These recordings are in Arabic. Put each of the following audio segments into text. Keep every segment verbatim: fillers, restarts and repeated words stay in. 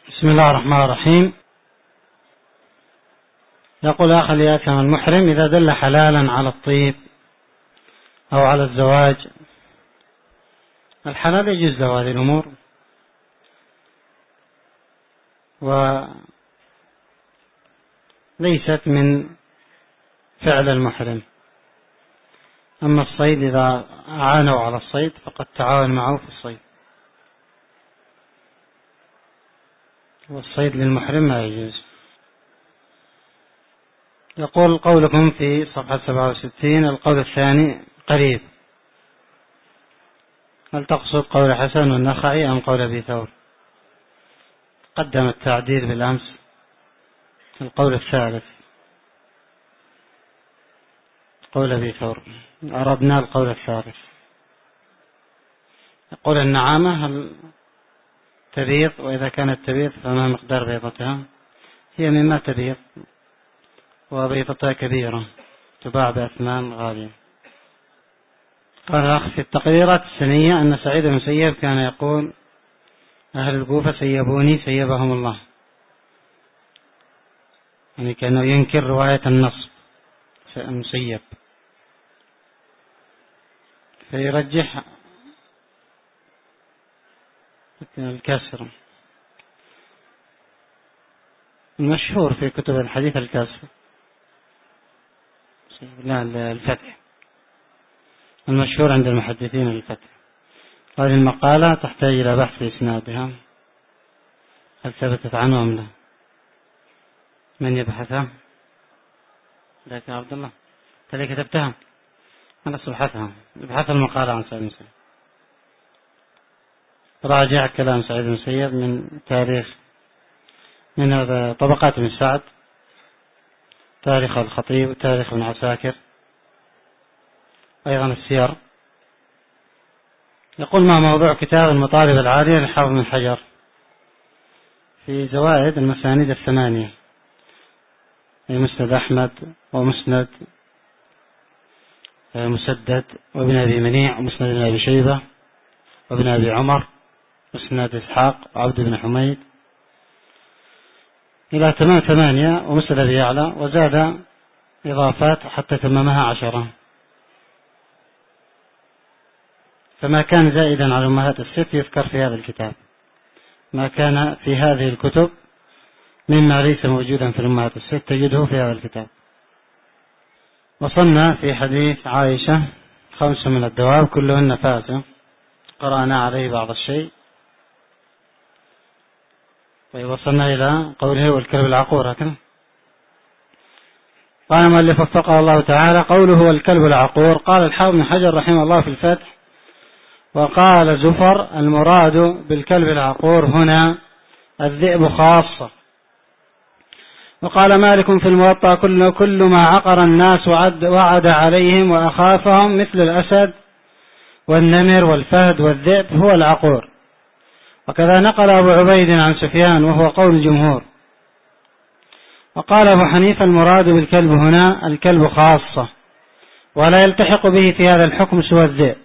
بسم الله الرحمن الرحيم. يقول أخ ليأثم المحرم إذا دل حلالا على الطيب أو على الزواج. الحلال يجوز له هذه الأمور، وليست من فعل المحرم. أما الصيد إذا أعانوا على الصيد فقد تعاون معه في الصيد، والصيد للمحرم ما يجوز. يقول قولكم في صفحة سبعة وستين القول الثاني قريب، هل تقصد قول حسن والنخعي أم قول أبي ثور؟ قدم التعديل بالأمس القول الثالث قول أبي ثور، أردنا القول الثالث. يقول النعامة هل تبيض، وإذا كانت تبيض فما مقدار بيضتها؟ هي مما تبيض وبيضتها كبيرة تباع بأثمان غالية. قال الأخ في التقريرات السنية أن سعيد بن المسيب كان يقول أهل الكوفة سيبوني سيبهم الله، يعني كانوا ينكر رواية النصب المسيب، فيرجح الكسر. المشهور في كتب الحديث الكسر، لا الفتح، المشهور عند المحدثين الفتح. هذه المقالة تحتاج إلى بحث في إسنادها، هل ثبتت عنه أم لا؟ من يبحثها؟ ذاك عبد الله تلي كتبتها، أنا سبحثها ابحث المقالة عن سعيد المسيب، راجع كلام سعيد المسيب من تاريخ من طبقات ابن سعد، تاريخ الخطيب وتاريخ ابن عساكر، أيضا السير. يقول ما موضوع كتاب المطالب العالية لحافظ بن حجر في زوائد المسانيد الثمانية، أي مسند أحمد ومسند مسدد وابن أبي منيع ومسند ابن أبي شيبة وابن أبي عمر مسند إسحاق وعبد بن حميد إلى تمام ثمانية، ومسند أبي يعلى، وزاد إضافات حتى تممها عشرة. فما كان زائدا على أمهات الست يذكر في هذا الكتاب، ما كان في هذه الكتب مما ليس موجودا في الأمهات الست تجده في هذا الكتاب. وصلنا في حديث عائشة خمس من الدواب كلهن فاسق، قرأنا عليه بعض الشيء. طيب وصلنا إلى قوله والكلب العقور، هكذا قال المؤلف وفقه الله تعالى قوله والكلب العقور. قال الحافظ بن حجر رحمه الله في الفتح وقال زفر المراد بالكلب العقور هنا الذئب خاصة. وقال مالك في الموطأ كل, كل ما عقر الناس وعد, وعد عليهم وأخافهم مثل الأسد والنمر والفهد والذئب هو العقور. وكذا نقل أبو عبيد عن سفيان وهو قول الجمهور. وقال أبو حنيفة المراد بالكلب هنا الكلب خاصة، ولا يلتحق به في هذا الحكم سوى الذئب.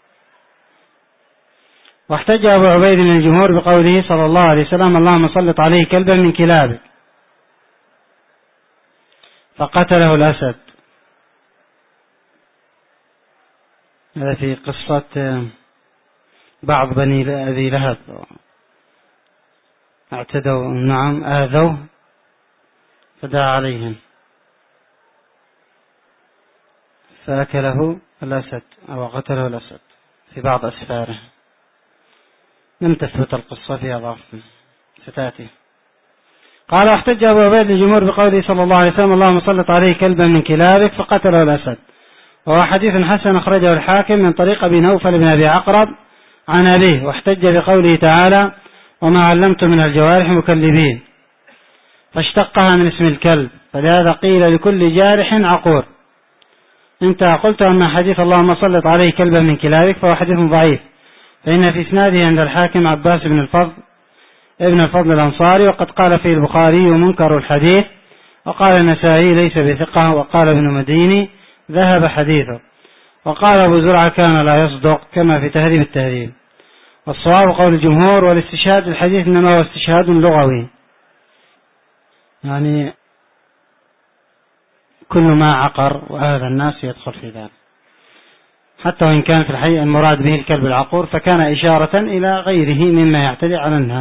واحتج أبو عبيد من الجمهور بقوله صلى الله عليه وسلم اللهم سلط عليه كلبا من كلابك، فقتله الأسد. هذا في قصة بعض بني ذي لهب اعتدوا، نعم آذوا فدعا عليهم فأكله الأسد أو قتله الأسد في بعض أسفاره. لم تثبت القصة في أضعف ستاتي. قال واحتج أبو عبيد الجمهور بقوله صلى الله عليه وسلم اللهم سلط عليه كلبا من كلابك فقتله الأسد، وهو حديث حسن أخرجه الحاكم من طريق أبي نوفل بن أبي عقرب عن أبيه. واحتج بقوله تعالى وما علمتم من الجوارح مكلبين، فاشتقها من اسم الكلب، فلهذا قيل لكل جارح عقور. انت قلت أما حديث اللهم سلط عليه كلبا من كلابك فهو حديث ضعيف، فإن في إسناده عند الحاكم عباس بن الفضل ابن الفضل الأنصاري، وقد قال فيه البخاري منكر الحديث، وقال النسائي ليس بثقة، وقال ابن مديني ذهب حديثه، وقال أبو زرعة كان لا يصدق كما في تهذيب التهذيب. والصواب قول الجمهور، والاستشهاد الحديث إنما هو استشهاد لغوي، يعني كل ما عقر وهذا الناس يدخل في ذلك، حتى وإن كان في الحقيقة المراد به الكلب العقور فكان إشارة إلى غيره مما يعتدي على الناس،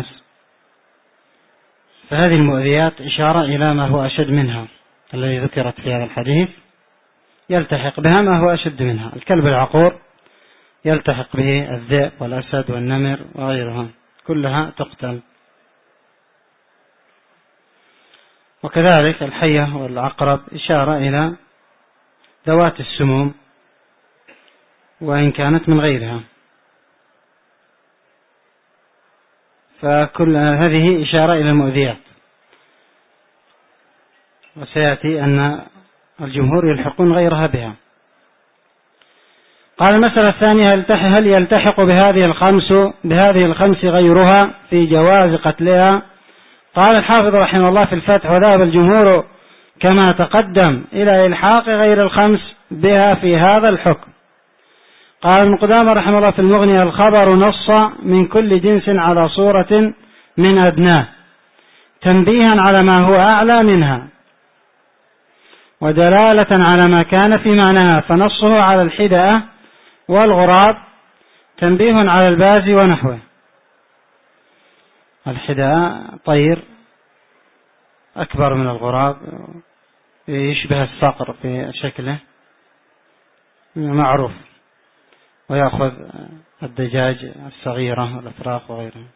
فهذه المؤذيات إشارة إلى ما هو أشد منها الذي ذكرت في هذا الحديث، يلتحق بها ما هو أشد منها. الكلب العقور يلتحق به الذئب والأسد والنمر وغيرها، كلها تقتل. وكذلك الحية والعقرب إشارة إلى ذوات السموم وإن كانت من غيرها، فكل هذه إشارة إلى المؤذيات. وسيأتي أن الجمهور يلحقون غيرها بها. قال المسألة الثانية، هل يلتحق بهذه الخمس بهذه الخمس غيرها في جواز قتلها؟ قال الحافظ رحمه الله في الفتح، وذهب الجمهور كما تقدم إلى إلحاق غير الخمس بها في هذا الحكم. قال ابن قدامة رحمه الله في المغني، الخبر نص من كل جنس على صورة من أدناه تنبيها على ما هو أعلى منها ودلالة على ما كان في معناها، فنصه على الحدأة والغراب تنبيه على الباز ونحوه. الحدأة طير أكبر من الغراب، يشبه الصقر في شكله معروف، ويأخذ الدجاج الصغيرة والأفراخ وغيرها،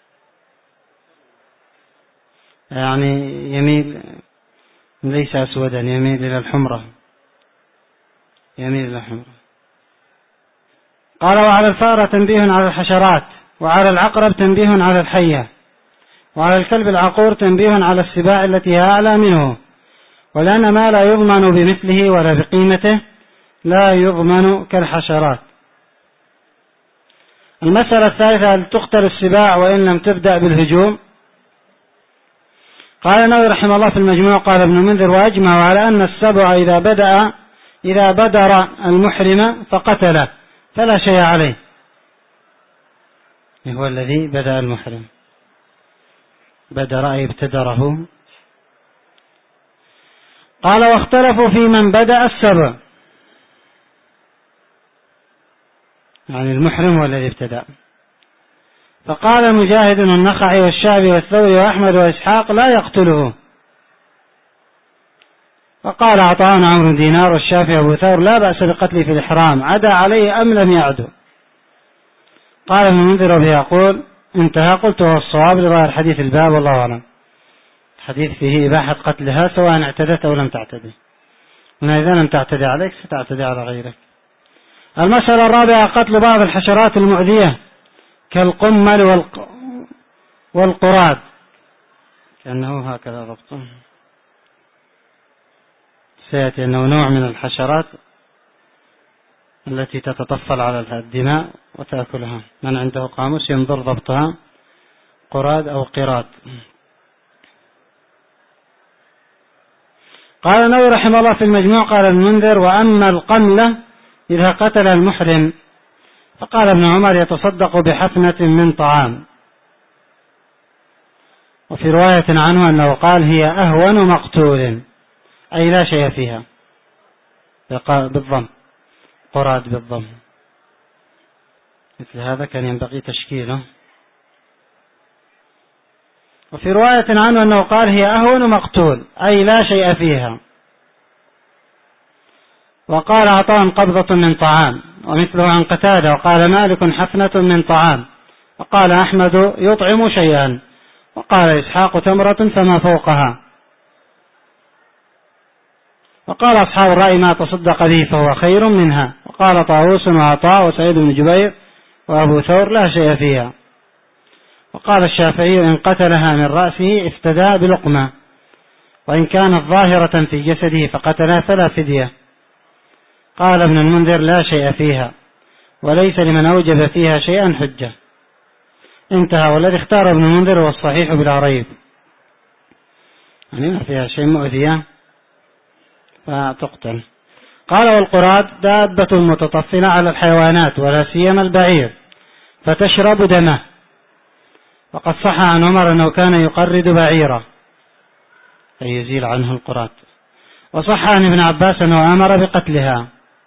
يعني يميل ليس أسودا، يميل إلى الحمرة، يميل إلى الحمرة. قال وعلى الفأرة تنبيه على الحشرات، وعلى العقرب تنبيه على الحية، وعلى الكلب العقور تنبيه على السباع التي هي أعلى منه، ولأن ما لا يضمن بمثله ولا بقيمته لا يضمن كالحشرات. المسألة الثالثة، هل تقتل السباع وإن لم تبدأ بالهجوم؟ قال النووي رحمه الله في المجموع، قال ابن المنذر وأجمع على أن السبع إذا بدأ إذا بدر المحرم فقتله فلا شيء عليه، هو الذي بدأ المحرم، بدر أي ابتدره. قال واختلفوا في من بدأ السبع، يعني المحرم هو الذي ابتدأ، فقال مجاهد والنخعي والشعبي والثوري وأحمد وإسحاق لا يقتله، وقال عطاء عمرو دينار والشافعي أبو ثور لا بأس بقتله في الإحرام عدا عليه أم لم يعدو. قال ابن المنذر وبه يقول انتهى. قلت هو الصواب لظاهر حديث الباب والله أعلم، الحديث فيه إباحة قتلها سواء اعتدت أو لم تعتدي، وإذا لم تعتدي عليك ستعتدي على غيرك. المسألة الرابعة، قتل بعض الحشرات المؤذية كالقمل والق... والقراد، كأنه هكذا ضبطه، سيأتي أنه نوع من الحشرات التي تتطفل على الدماء وتأكلها، من عنده قاموس ينظر ضبطها، قراد أو قراد. قال النووي رحمه الله في المجموع، قال المنذر وأما القملة إذا قتل المحرم فقال ابن عمر يتصدق بحفنة من طعام، وفي رواية عنه أنه قال هي أهون مقتول أي لا شيء فيها بالضم، قراد بالضم، مثل هذا كان ينبغي تشكيله. وفي رواية عنه أنه قال هي أهون مقتول أي لا شيء فيها. وقال عطاء قبضة من طعام، ومثله عن قتادة، وقال مالك حفنة من طعام، وقال أحمد يطعم شيئا، وقال إسحاق تمرة فما فوقها، وقال أصحاب الرأي ما تصدق به فهو خير منها، وقال طاووس وعطاء وسعيد بن جبير وأبو ثور لا شيء فيها، وقال الشافعي إن قتلها من رأسه افتدى بلقمة، وإن كانت ظاهرة في جسده فقتلها فلا فدية. قال ابن المنذر لا شيء فيها وليس لمن أوجب فيها شيئا حجة. انتهى. والذي اختار ابن المنذر هو الصحيح بلا ريب، يعني ما فيها شيء مؤذية فتقتل. قال والقراد دابة متطفلة على الحيوانات ولا سيما البعير فتشرب دمه وقد صح عن عمر أنه كان يقرد بعيرة أي يزيل عنه القرات. وصح عن ابن عباس أنه أمر بقتلها.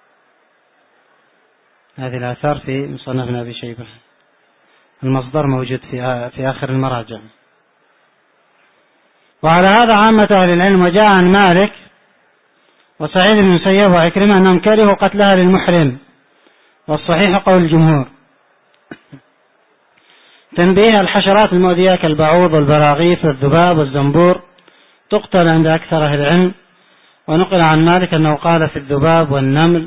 هذه الآثار في مصنف ابن أبي شيبة، المصدر موجود في في آخر المراجع. وعلى هذا عامة أهل العلم. وجاء عن مالك وسعيد بن المسيب وعكرمة أنهم كرهوا قتلها للمحرم، والصحيح قول الجمهور. تنبيه: الحشرات المؤذية كالبعوض والبراغيث والذباب والزنبور تقتل عند أكثر أهل العلم. ونقل عن مالك أنه قال في الذباب والنمل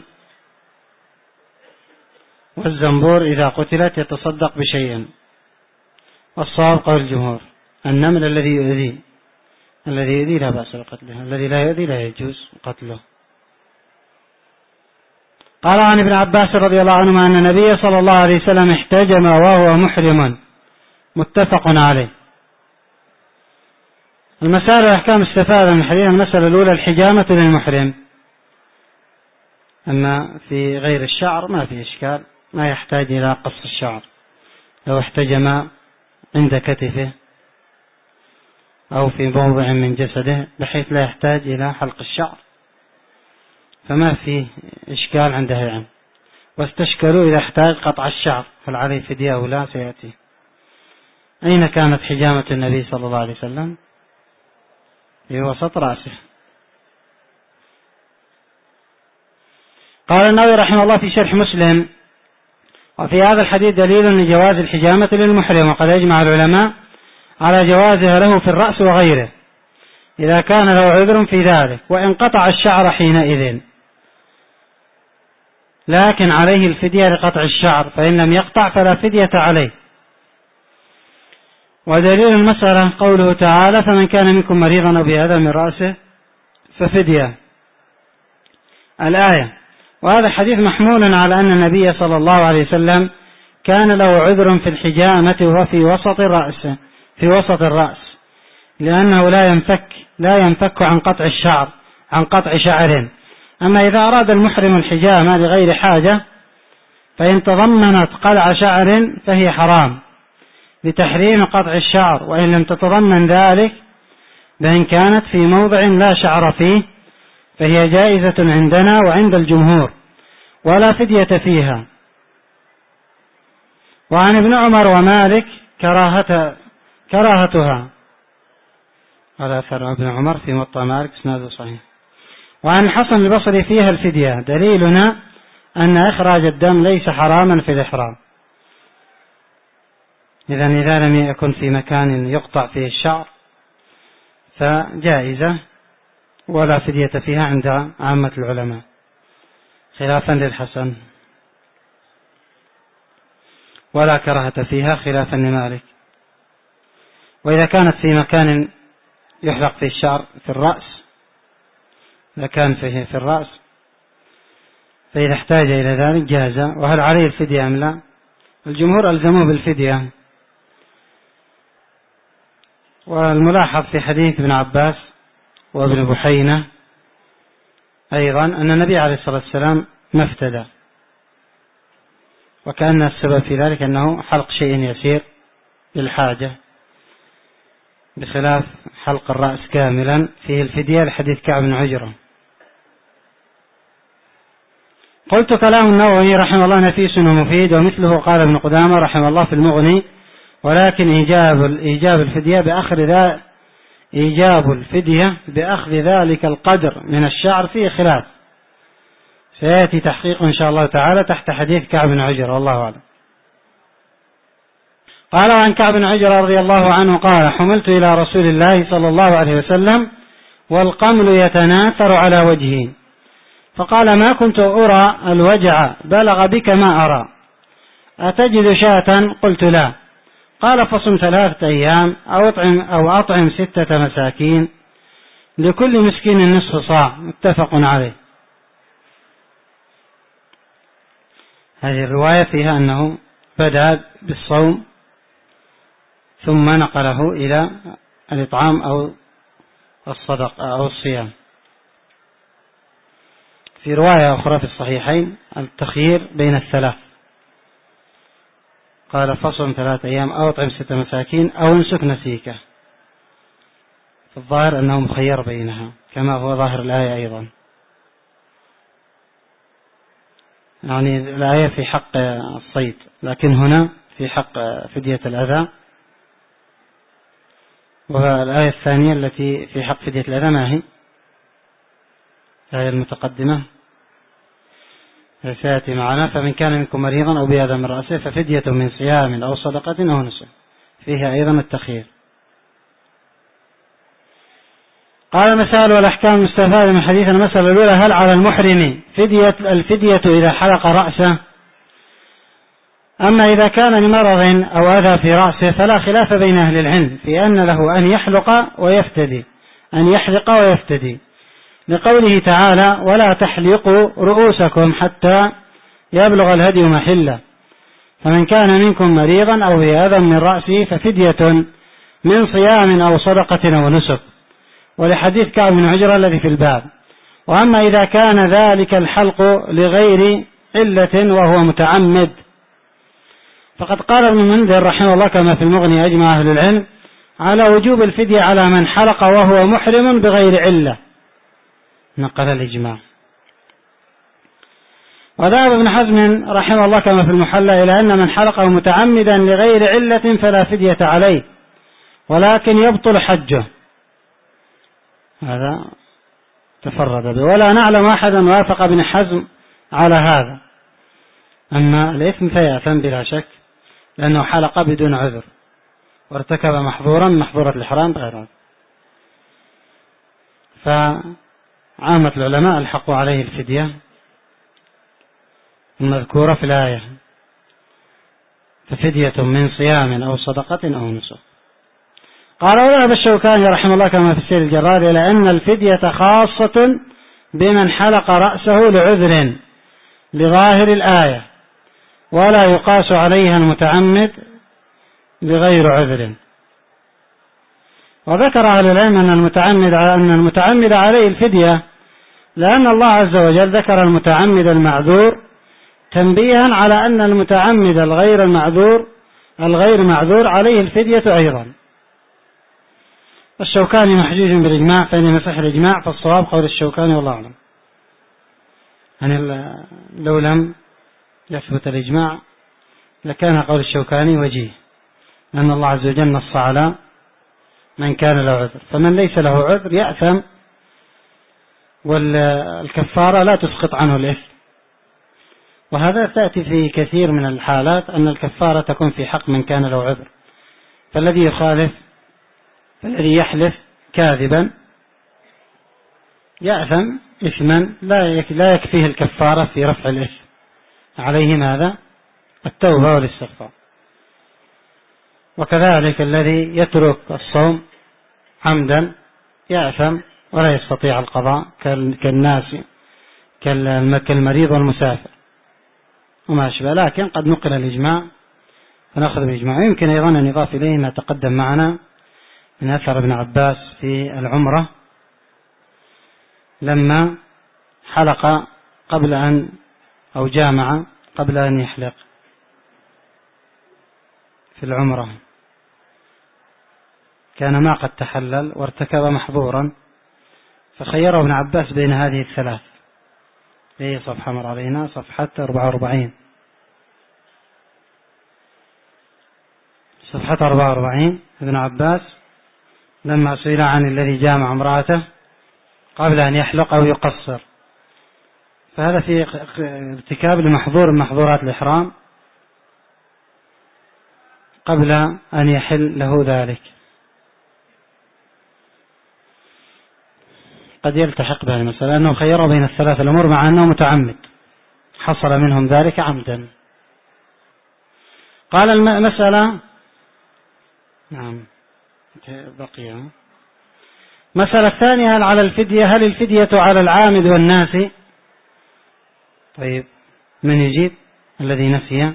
والزنبور إذا قتلت يتصدق بشيء. والصواب قول الجمهور. النمل الذي يؤذي الذي يؤذي لا بأس بقتله، الذي لا يؤذي لا يجوز قتله. قال عن ابن عباس رضي الله عنهما أن النبي صلى الله عليه وسلم احتجم وهو محرم، متفق عليه. المسائل والأحكام استفادة من الحديث. المسألة الأولى: الحجامة للمحرم، أما في غير الشعر ما في إشكال، ما يحتاج إلى قص الشعر. لو احتجم عند كتفه أو في موضع من جسده بحيث لا يحتاج إلى حلق الشعر فما فيه إشكال عند أهل العلم. واستشكلوا إذا احتاج قطع الشعر هل عليه فدية أو لا، سيأتي. أين كانت حجامة النبي صلى الله عليه وسلم؟ في وسط رأسه. قال النووي رحمه الله في شرح مسلم: وفي هذا الحديث دليل لجواز الحجامة للمحرم، وقد أجمع العلماء على جوازها له في الرأس وغيره إذا كان له عذر في ذلك، وإن قطع الشعر حينئذ، لكن عليه الفدية لقطع الشعر، فإن لم يقطع فلا فدية عليه. ودليل المسألة قوله تعالى: فمن كان منكم مريضا أو بأذى من رأسه ففدية، الآية. وهذا الحديث محمول على أن النبي صلى الله عليه وسلم كان له عذر في الحجامة وفي وسط الرأس في وسط الرأس لأنه لا ينفك لا ينفك عن قطع الشعر عن قطع شعر. أما إذا أراد المحرم الحجامة لغير حاجة فإن تضمنت قلع شعر فهي حرام لتحريم قطع الشعر، وإن لم تتضمن ذلك بأن كانت في موضع لا شعر فيه فهي جائزة عندنا وعند الجمهور ولا فدية فيها. وعن ابن عمر ومالك كراهة كراهتها، على أثر ابن عمر في موطأ مالك اسناده صحيح. وعن الحسن البصري فيها الفدية. دليلنا أن إخراج الدم ليس حراما في الإحرام، إذا إذا لم يكن في مكان يقطع فيه الشعر فجائزة ولا فدية فيها عند عامة العلماء، خلافا للحسن، ولا كراهة فيها خلافا لمالك. وإذا كانت في مكان يحلق فيه الشعر في الرأس، إذا كان فيه في الرأس فإذا احتاج إلى ذلك جاز. وهل عليه الفدية أم لا؟ الجمهور ألزموه بالفدية. والملاحظ في حديث ابن عباس وابن بحينة أيضا أن النبي عليه الصلاة والسلام ما افتدى، وكأن السبب في ذلك أنه حلق شيء يسير للحاجة، بخلاف حلق الرأس كاملا فيه الفدية لحديث كعب بن عجرة. قلت: كلام النووي رحمه الله نفيس ومفيد، ومثله قال ابن قدامة رحمه الله في المغني: ولكن إيجاب إيجاب الفدية بأخذ ذا إيجاب الفدية بأخذ ذلك القدر من الشعر فيه خلاف، سيأتي تحقيق إن شاء الله تعالى تحت حديث كعب بن عجرة، والله أعلم. قال عن كعب بن عجرة رضي الله عنه قال: حملت إلى رسول الله صلى الله عليه وسلم والقمل يتناثر على وجهي، فقال: ما كنت أرى الوجع بلغ بك ما أرى، أتجد شاة؟ قلت: لا. قال: فصم ثلاثة أيام أو أطعم, أو أطعم ستة مساكين لكل مسكين نصف صاع، متفق عليه. هذه الرواية فيها أنه بدأ بالصوم ثم نقله إلى الإطعام أو الصدقة أو الصيام. في رواية أخرى في الصحيحين التخيير بين الثلاث، قال فصل ثلاثة أيام أو أطعم ستة مساكين أو انسك نسيكه. في الظاهر أنه مخير بينها كما هو ظاهر الآية أيضا، يعني الآية في حق الصيد، لكن هنا في حق فدية الأذى. والآية الثانية التي في حق فدية الأذى ما هي؟ الآية المتقدمة سيأتي معنا: فمن كان منكم مريضا أو بأذى من رأسه ففدية من صيام أو صدقة أو نسك، فيها أيضا التخيير. قال المسائل والأحكام المستفادة من حديث. المسألة الأولى: هل على المحرم فدية الفدية إذا حلق رأسه؟ أما إذا كان لمرض أو أذى في رأسه فلا خلاف بين أهل العلم في أن له أن يحلق ويفتدي، أن يحلق ويفتدي، لقوله تعالى: ولا تحلقوا رؤوسكم حتى يبلغ الهدي محله، فمن كان منكم مريضا أو بأذى من رأسه ففدية من صيام أو صدقة أو نسك، ولحديث كعب بن عجرة الذي في الباب. وأما إذا كان ذلك الحلق لغير علة وهو متعمد فقد قال ابن المنذر رحمه الله كما في المغني أجمع أهل العلم على وجوب الفدية على من حلق وهو محرم بغير علة، نقل الإجماع. وذهب ابن حزم رحمه الله كما في المحلى إلى أن من حلقه متعمدا لغير علة فلا فدية عليه ولكن يبطل حجه، هذا تفرد به، ولا نعلم أحدا وافق ابن حزم على هذا. أما الإثم فيأثم بلا شك لأنه حلق بدون عذر وارتكب محظورا محظورة الإحرام بغير عذر، فعامة العلماء الحقوا عليه الفدية المذكورة في الآية، ففدية من صيام أو صدقة أو نسك. قال وذهب الشوكاني رحمه الله كما في السير الجراد إلى أن الفدية خاصة بمن حلق رأسه لعذر لظاهر الآية، ولا يقاس عليها المتعمد بغير عذر. وذكر أهل العلم أن المتعمد أن المتعمد عليه الفدية لأن الله عز وجل ذكر المتعمد المعذور تنبيها على أن المتعمد الغير المعذور الغير معذور عليه الفدية أيضا. الشوكاني محجوج بالإجماع، فإن يصح الإجماع فالصواب قول الشوكاني والله أعلم. يعني لو لم يثبت الإجماع لكان قول الشوكاني وجيه، لأن الله عز وجل نص على من كان له عذر، فمن ليس له عذر يأثم، والكفارة لا تسقط عنه الإثم. وهذا تأتي في كثير من الحالات أن الكفارة تكون في حق من كان له عذر، فالذي يخالف فالذي يحلف كاذبا يأثم إثما لا يكفيه الكفارة في رفع الإثم، عليه ماذا؟ التوبة والاستغفار. وكذلك الذي يترك الصوم عمدا يأثم ولا يستطيع القضاء كالناس كالمريض والمسافر وما أشبه. لكن قد نقل الإجماع فنأخذ بالإجماع. يمكن أيضا أن يضاف إليه ما تقدم معنا من أثر ابن عباس في العمرة لما حلق قبل أن أو جامع قبل أن يحلق في العمرة، كان ما قد تحلل وارتكب محظورا، فخيره ابن عباس بين هذه الثلاث. هي صفحة مر علينا صفحة أربعة وأربعين، صفحة أربعة وأربعين. ابن عباس لما سئل عن الذي جامع امرأته قبل أن يحلق أو يقصر، فهذا في ارتكاب لمحظور من محظورات الإحرام قبل أن يحل له ذلك، قد يلتحق بها المسألة أنه خيره بين الثلاث الأمور مع أنه متعمد حصل منهم ذلك عمدا. قال المسألة نعم بقي مسألة الثانية: هل على الفدية هل الفدية على العامد والناس؟ طيب من يجيب؟ الذي نسي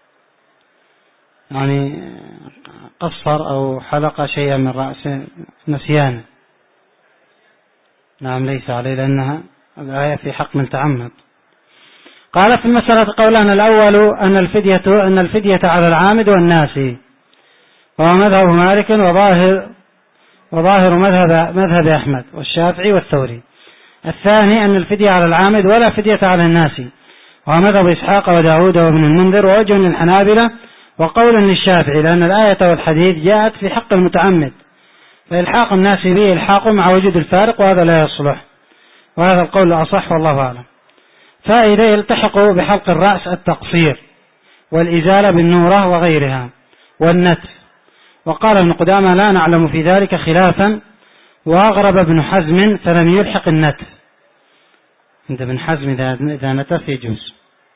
يعني قصر أو حلق شيئا من رأسه نسيانا، نعم ليس عليه لأنها الآية في حق من تعمد. قال في المسألة قولان: الأول أن الفدية أن الفدية على العامد والناسي، وهو مذهب مالك وظاهر وظاهر مذهب مذهب أحمد والشافعي والثوري. الثاني أن الفدية على العامد ولا فدية على الناسي، وهو مذهب إسحاق وداود وابن المنذر ووجه للحنابلة وقول للشافعي، لأن الآية والحديث جاءت في حق المتعمد، فإلحاق الناس به إلحاق مع وجود الفارق، وهذا لا يصلح، وهذا القول الأصح والله أعلم. فإذا يلتحق بحلق الرأس التقصير والإزالة بالنورة وغيرها والنتف. وقال ابن قدامة: لا نعلم في ذلك خلافا، وأغرب ابن حزم فلم يلحق النتف. عند ابن حزم إذا نتف يجوز،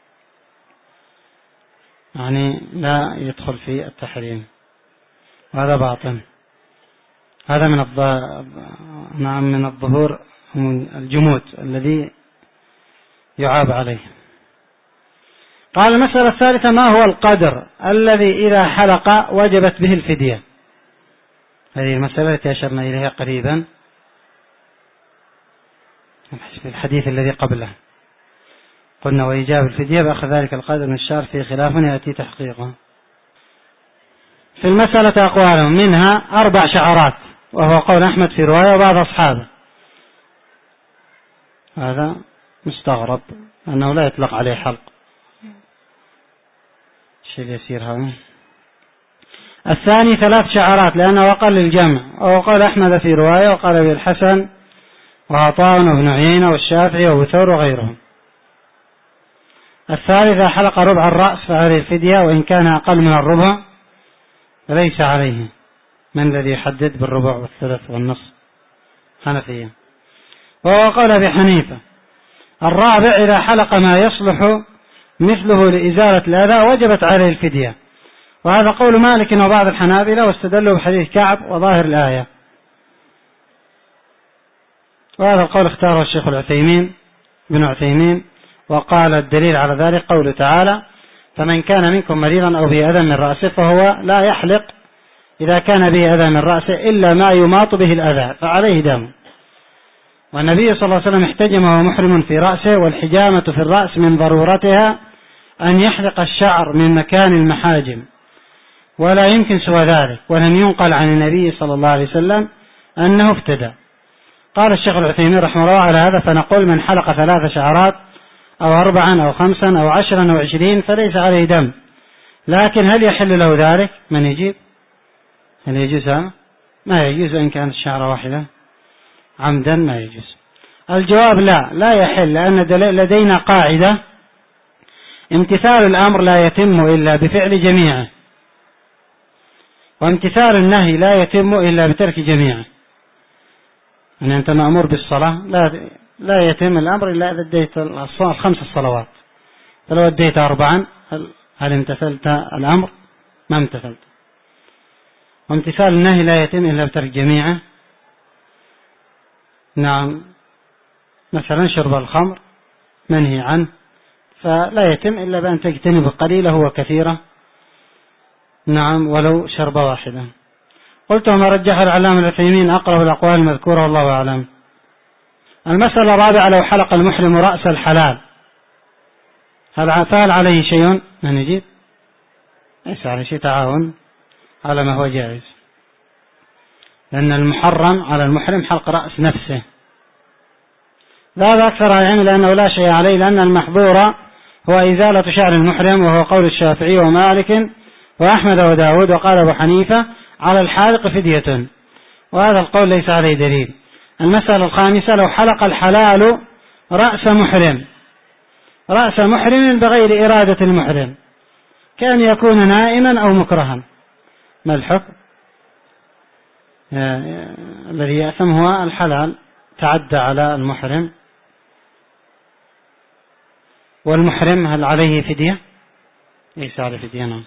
يعني لا يدخل في التحريم، وهذا باطل. هذا من نعم من الظهور من الجمود الذي يعاب عليه. قال: المسألة الثالثة: ما هو القدر الذي إذا حلق وجبت به الفدية؟ هذه المسألة التي أشرنا إليها قريبا في الحديث الذي قبله، قلنا: وإيجاب الفدية بأخذ ذلك القدر من الشهر في خلاف يأتي تحقيقه. في المسألة أقوال، منها أربع شعرات، وهو قول أحمد في رواية وبعض أصحابه. هذا مستغرب أنه لا يطلق عليه حلق، شيء يسير هذا. الثاني ثلاث شعرات، لأنه أقل الجمع، وهو قول أحمد في رواية وقال به الحسن وعطاء وابن عيينة والشافعي وابو ثور وغيرهم. الثالث حلق ربع الرأس فعليه الفدية، وإن كان أقل من الربع فليس عليه. من الذي يحدد بالربع والثلث والنصف؟ حنفية. وهو قول أبي حنيفة. الرابع إذا حلق ما يصلح مثله لإزالة الأذى وجبت عليه الفدية، وهذا قول مالك وبعض الحنابلة، واستدلوا بحديث كعب وظاهر الآية، وهذا القول اختاره الشيخ العثيمين بن عثيمين، وقال الدليل على ذلك قوله تعالى: فمن كان منكم مريضا أو به أذى من رأسه فهو لا يحلق إذا كان به أذى من رأسه إلا ما يماط به الأذى فعليه دم. والنبي صلى الله عليه وسلم احتجم وهو محرم في رأسه، والحجامة في الرأس من ضرورتها أن يحلق الشعر من مكان المحاجم، ولا يمكن سوى ذلك، ولم ينقل عن النبي صلى الله عليه وسلم أنه افتدى. قال الشيخ العثيمين رحمه الله: على هذا فنقول: من حلق ثلاث شعرات أو أربعا أو خمسا أو عشرا أو عشرين فليس عليه دم. لكن هل يحل له ذلك؟ من يجيب؟ هل يجوز هذا؟ ما يجوز إن كانت الشعرة واحدة عمدا، ما يجوز. الجواب: لا لا يحل، لأن لدينا قاعدة: امتثال الأمر لا يتم إلا بفعل جميعه، وامتثال النهي لا يتم إلا بترك جميعه. يعني أنت مأمور بالصلاة، لا لا يتم الأمر إلا إذا أديت الخمس الصلوات، فلو أديت أربعا هل امتثلت الأمر؟ ما امتثلت. وامتثال النهي لا يتم إلا بترك جميعه. نعم، مثلا شرب الخمر منهي عنه، فلا يتم إلا بأن تجتنب قليله وكثيره، نعم، ولو شرب واحدة. قلت: وما رجح العلامة العثيمين أقرب الأقوال المذكورة والله أعلم. المسألة الرابعة: لو حلق المحرم رأس الحلال هل فعل عليه شيء؟ من يجيب؟ ليس عليه شيء، تعاون على ما هو جائز، لأن المحرم على المحرم حلق رأس نفسه. ذهب أكثر العلم لأنه لا شيء عليه، لأن المحظور هو إزالة شعر المحرم، وهو قول الشافعي ومالك وأحمد وداود، وقال أبو حنيفة: على الحالق فدية، وهذا القول ليس عليه دليل. المسألة الخامسة: لو حلق الحلال رأس محرم رأس محرم بغير إرادة المحرم، كان يكون نائما أو مكرها، ما الحكم؟ الذي يأثم هو الحلال، تعدى على المحرم. والمحرم هل عليه فدية؟ ليس عليه فدية. نعم.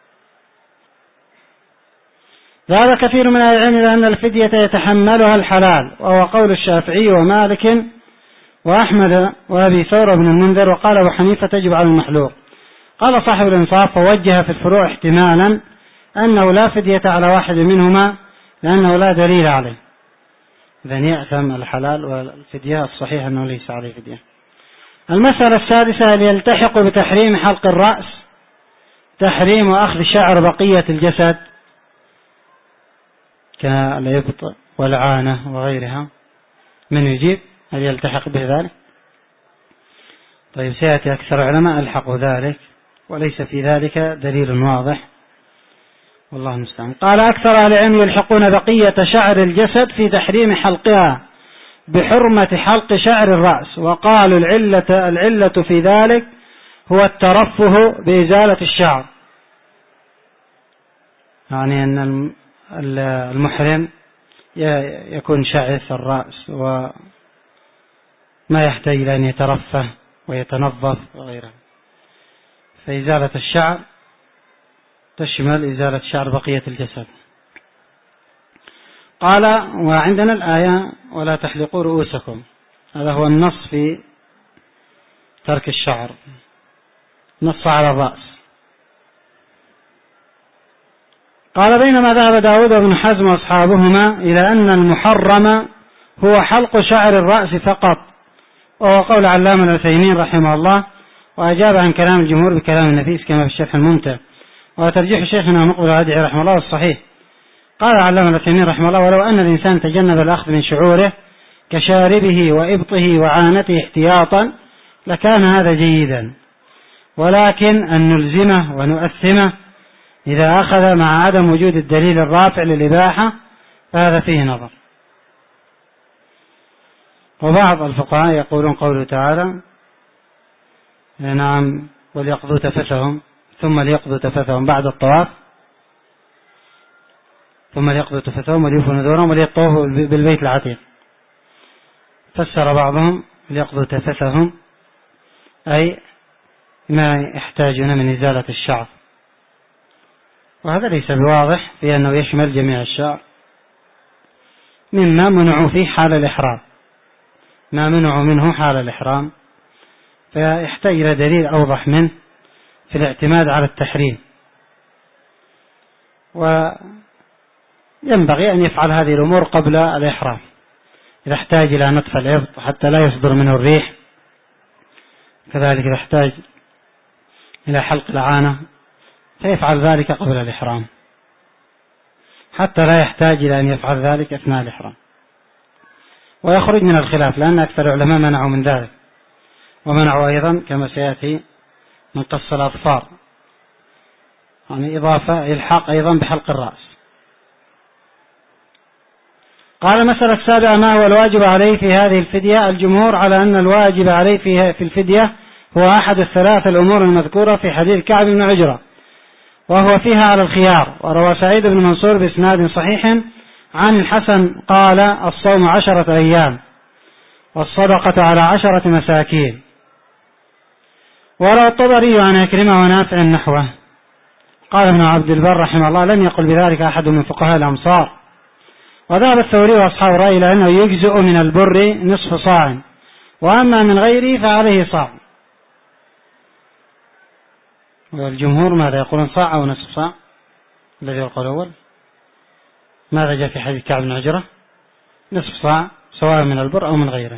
ذهب كثير من أهل العلم إلى أن الفدية يتحملها الحلال، وهو قول الشافعي ومالك وأحمد وأبي ثور بن المنذر، وقال أبو حنيفة تجب على المحلوق. قال صاحب الإنصاف: فوجه في الفروع احتمالا أنه لا فدية على واحد منهما لأنه لا دليل عليه، إذن يأثم الحلال، والفدية الصحيح أنه ليس عليه فدية. المسألة السادسة: هل يلتحق بتحريم حلق الرأس تحريم أخذ شعر بقية الجسد كالإبط والعانة وغيرها؟ من يجيب؟ هل يلتحق بذلك؟ طيب، سيأتي أكثر علماء ألحقوا ذلك وليس في ذلك دليل واضح، والله المستعان. قال: أكثر أهل العلم يلحقون بقية شعر الجسد في تحريم حلقها بحرمة حلق شعر الرأس، وقالوا العلة, العلة في ذلك هو الترفه بإزالة الشعر، يعني أن المحرم يكون شعث الرأس وما يحتاج إلى أن يترفه ويتنظف وغيره، فإزالة الشعر تشمل إزالة شعر بقية الجسد. قال: وعندنا الآية: ولا تحلقوا رؤوسكم، هذا هو النص في ترك الشعر، نص على الرأس. قال: بينما ذهب داود وابن حزم وأصحابهما إلى أن المحرم هو حلق شعر الرأس فقط، وهو قول علامة العثيمين رحمه الله، وأجاب عن كلام الجمهور بكلام النفيس كما في الشرح الممتع، وترجيح شيخنا مقبل الهادي رحمه الله الصحيح. قال علامة العثيمين رحمه الله: ولو أن الإنسان تجنب الأخذ من شعوره كشاربه وإبطه وعانته احتياطا لكان هذا جيدا، ولكن أن نلزمه ونؤثمه إذا أخذ مع عدم وجود الدليل الرافع للإباحة فهذا فيه نظر. وبعض الفقهاء يقولون قوله تعالى: نعم وليقضوا تفثهم ثم ليقضوا تفثهم بعد الطواف، ثم ليقضوا تفثهم وليوفوا نذورهم وليطوفوا بالبيت العتيق. فسر بعضهم ليقضوا تفثهم أي ما يحتاجون من إزالة الشعر، وهذا ليس بواضح في أنه يشمل جميع الشعر مما منعوا فيه حال الإحرام، ما منعوا منه حال الإحرام، فيحتاج إلى دليل أوضح منه في الاعتماد على التحريم. وينبغي أن يفعل هذه الأمور قبل الإحرام، إذا احتاج إلى نطف الإبط حتى لا يصدر منه الريح، كذلك إذا احتاج إلى حلق العانة فيفعل ذلك قبل الإحرام حتى لا يحتاج إلى أن يفعل ذلك أثناء الإحرام، ويخرج من الخلاف، لأن أكثر العلماء منعوا من ذلك، ومنعوا أيضا كما سيأتي من قص الأظفار، يعني إضافة إلحاق أيضا بحلق الرأس. قال: مسألة السابعة: ما هو الواجب عليه في هذه الفدية؟ الجمهور على أن الواجب عليه في الفدية هو أحد الثلاث الأمور المذكورة في حديث كعب بن عجرة، وهو فيها على الخيار. وروى سعيد بن منصور بإسناد صحيح عن الحسن قال: الصوم عشرة أيام والصدقة على عشرة مساكين. وروى الطبري عن عكرمة ونافع نحوه. قال ابن عبد البر رحمه الله: لم يقل بذلك أحد من فقهاء الأمصار. وذهب الثوري وأصحاب الرأي إلى أنه يجزئ من البر نصف صاع، وأما من غيره فعليه صاع. والجمهور ماذا يقولون؟ صاع أو نصف صاع؟ الذي هو القول الأول. ماذا جاء في حديث كعب بن عجرة؟ نصف صاع سواء من البر أو من غيره.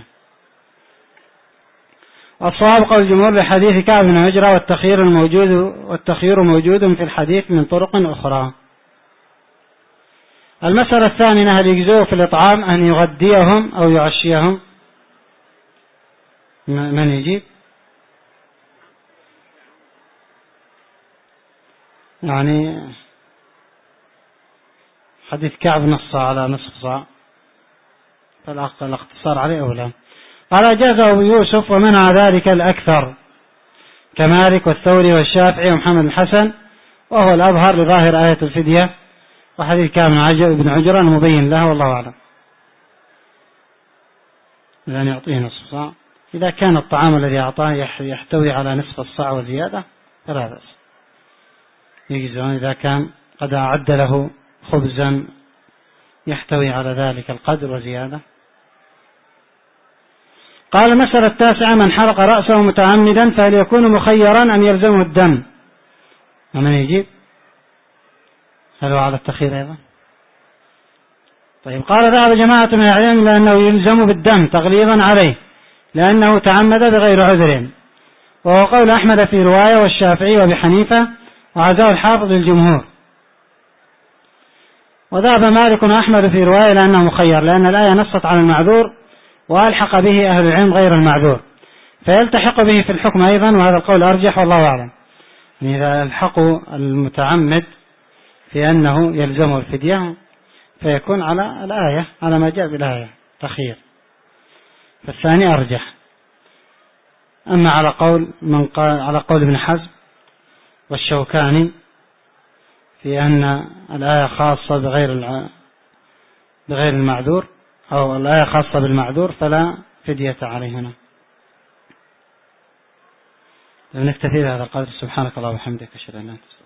الصواب قول الجمهور لحديث كعب بن عجرة، والتخيير الموجود والتخيير موجود في الحديث من طرق أخرى. المسألة الثامنة: هل يجزئ في الإطعام أن يغديهم أو يعشيهم؟ من يجيب؟ يعني حديث كعب نص على نصف صاع، فالاقتصار عليه أولى. قال: أجازه أبو يوسف ومنع ذلك الأكثر كمالك والثوري والشافعي ومحمد الحسن، وهو الأظهر لظاهر آية الفدية وحديث كعب بن عجرة المبين لها، والله أعلم. لأن يعطيه نصف صاع، إذا كان الطعام الذي أعطاه يحتوي على نصف الصاع وزيادة فلا بأس، يجزئ إذا كان قد أعد له خبزا يحتوي على ذلك القدر وزيادة. قال: المسألة التاسعة: من حلق رأسه متعمدا فهل يكون مخيرا أم يلزمه الدم؟ ومن يجيب؟ هل هو على التخيير أيضا؟ طيب. قال: ذهب جماعة من العلم إلى أنه يلزم بالدم تغليظا عليه، لأنه تعمد بغير عذر، وهو قول أحمد في رواية والشافعي وأبي حنيفة، وعزاه الحافظ الجمهور. وذهب مالك وأحمد في رواية لأنه مخير، لأن الآية نصت على المعذور وألحق به أهل العلم غير المعذور، فيلتحق به في الحكم أيضا، وهذا القول أرجح والله أعلم. يعني إذا الحقوا المتعمد في أنه يلزمه الفدية فيكون على الآية، على ما جاء بالآية تخير، فالثاني أرجح. أما على قول من قال على قول ابن حزم والشوكاني في أن الآية خاصة بغير الع... بغير المعذور، أو الآية خاصة بالمعذور، فلا فدية عليهنا. نكتفي بهذا القدر. سبحانك اللهم وبحمدك، أشهد أن لا إله إلا أنت.